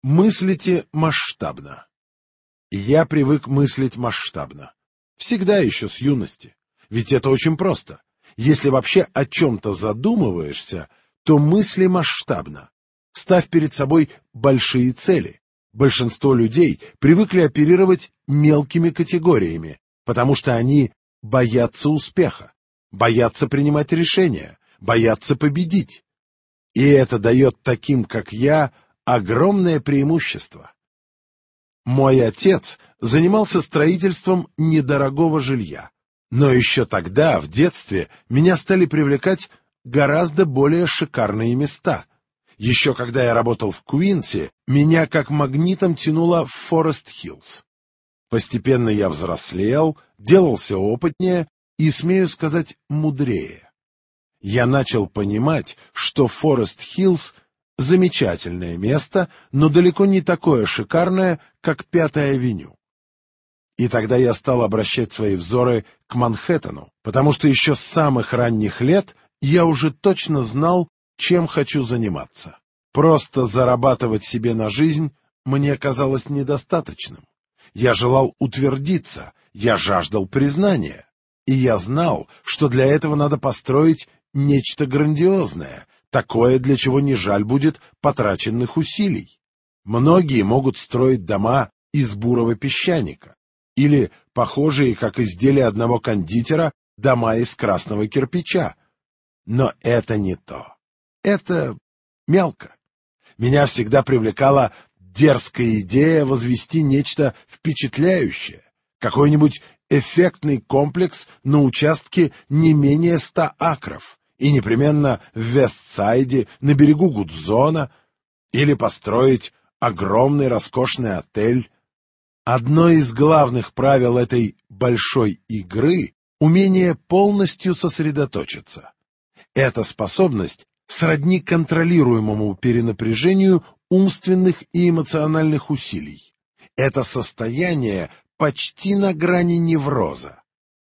Мыслите масштабно. Я привык мыслить масштабно. Всегда еще с юности. Ведь это очень просто. Если вообще о чем-то задумываешься, то мысли масштабно. Ставь перед собой большие цели. Большинство людей привыкли оперировать мелкими категориями, потому что они боятся успеха, боятся принимать решения, боятся победить. И это дает таким, как я, огромное преимущество. Мой отец занимался строительством недорогого жилья. Но еще тогда, в детстве, меня стали привлекать гораздо более шикарные места. Еще когда я работал в Куинсе, меня как магнитом тянуло в Форест-Хиллз. Постепенно я взрослел, делался опытнее и, смею сказать, мудрее. Я начал понимать, что Форест-Хиллз — замечательное место, но далеко не такое шикарное, как Пятая авеню. И тогда я стал обращать свои взоры к Манхэттену, потому что еще с самых ранних лет я уже точно знал, чем хочу заниматься. Просто зарабатывать себе на жизнь мне казалось недостаточным. Я желал утвердиться, я жаждал признания. И я знал, что для этого надо построить нечто грандиозное, такое, для чего не жаль будет потраченных усилий. Многие могут строить дома из бурого песчаника, или похожие, как изделия одного кондитера, дома из красного кирпича. Но это не то. Это мелко. Меня всегда привлекала дерзкая идея возвести нечто впечатляющее, какой-нибудь эффектный комплекс на участке не менее 100 акров, и непременно в Вестсайде, на берегу Гудзона, или построить огромный роскошный отель. Одно из главных правил этой большой игры — умение полностью сосредоточиться. Эта способность сродни контролируемому перенапряжению умственных и эмоциональных усилий. Это состояние почти на грани невроза.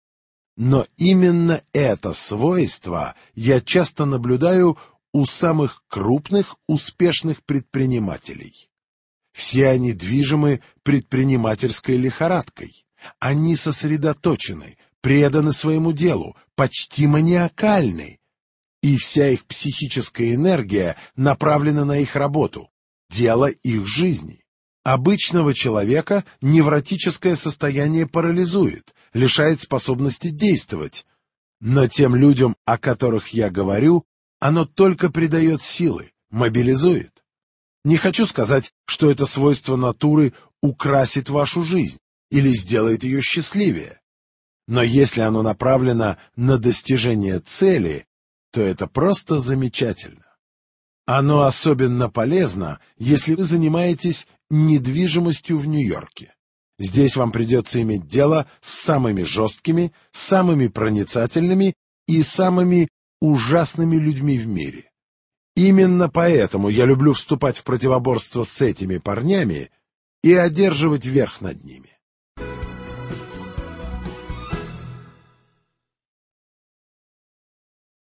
Но именно это свойство я часто наблюдаю у самых крупных успешных предпринимателей. Все они движимы предпринимательской лихорадкой. Они сосредоточены, преданы своему делу, почти маниакальны. И вся их психическая энергия направлена на их работу, дело их жизни. Обычного человека невротическое состояние парализует, лишает способности действовать. Но тем людям, о которых я говорю, оно только придает силы, мобилизует. Не хочу сказать, что это свойство натуры украсит вашу жизнь или сделает ее счастливее. Но если оно направлено на достижение цели, то это просто замечательно. Оно особенно полезно, если вы занимаетесь недвижимостью в Нью-Йорке. Здесь вам придется иметь дело с самыми жесткими, самыми проницательными и самыми ужасными людьми в мире. Именно поэтому я люблю вступать в противоборство с этими парнями и одерживать верх над ними.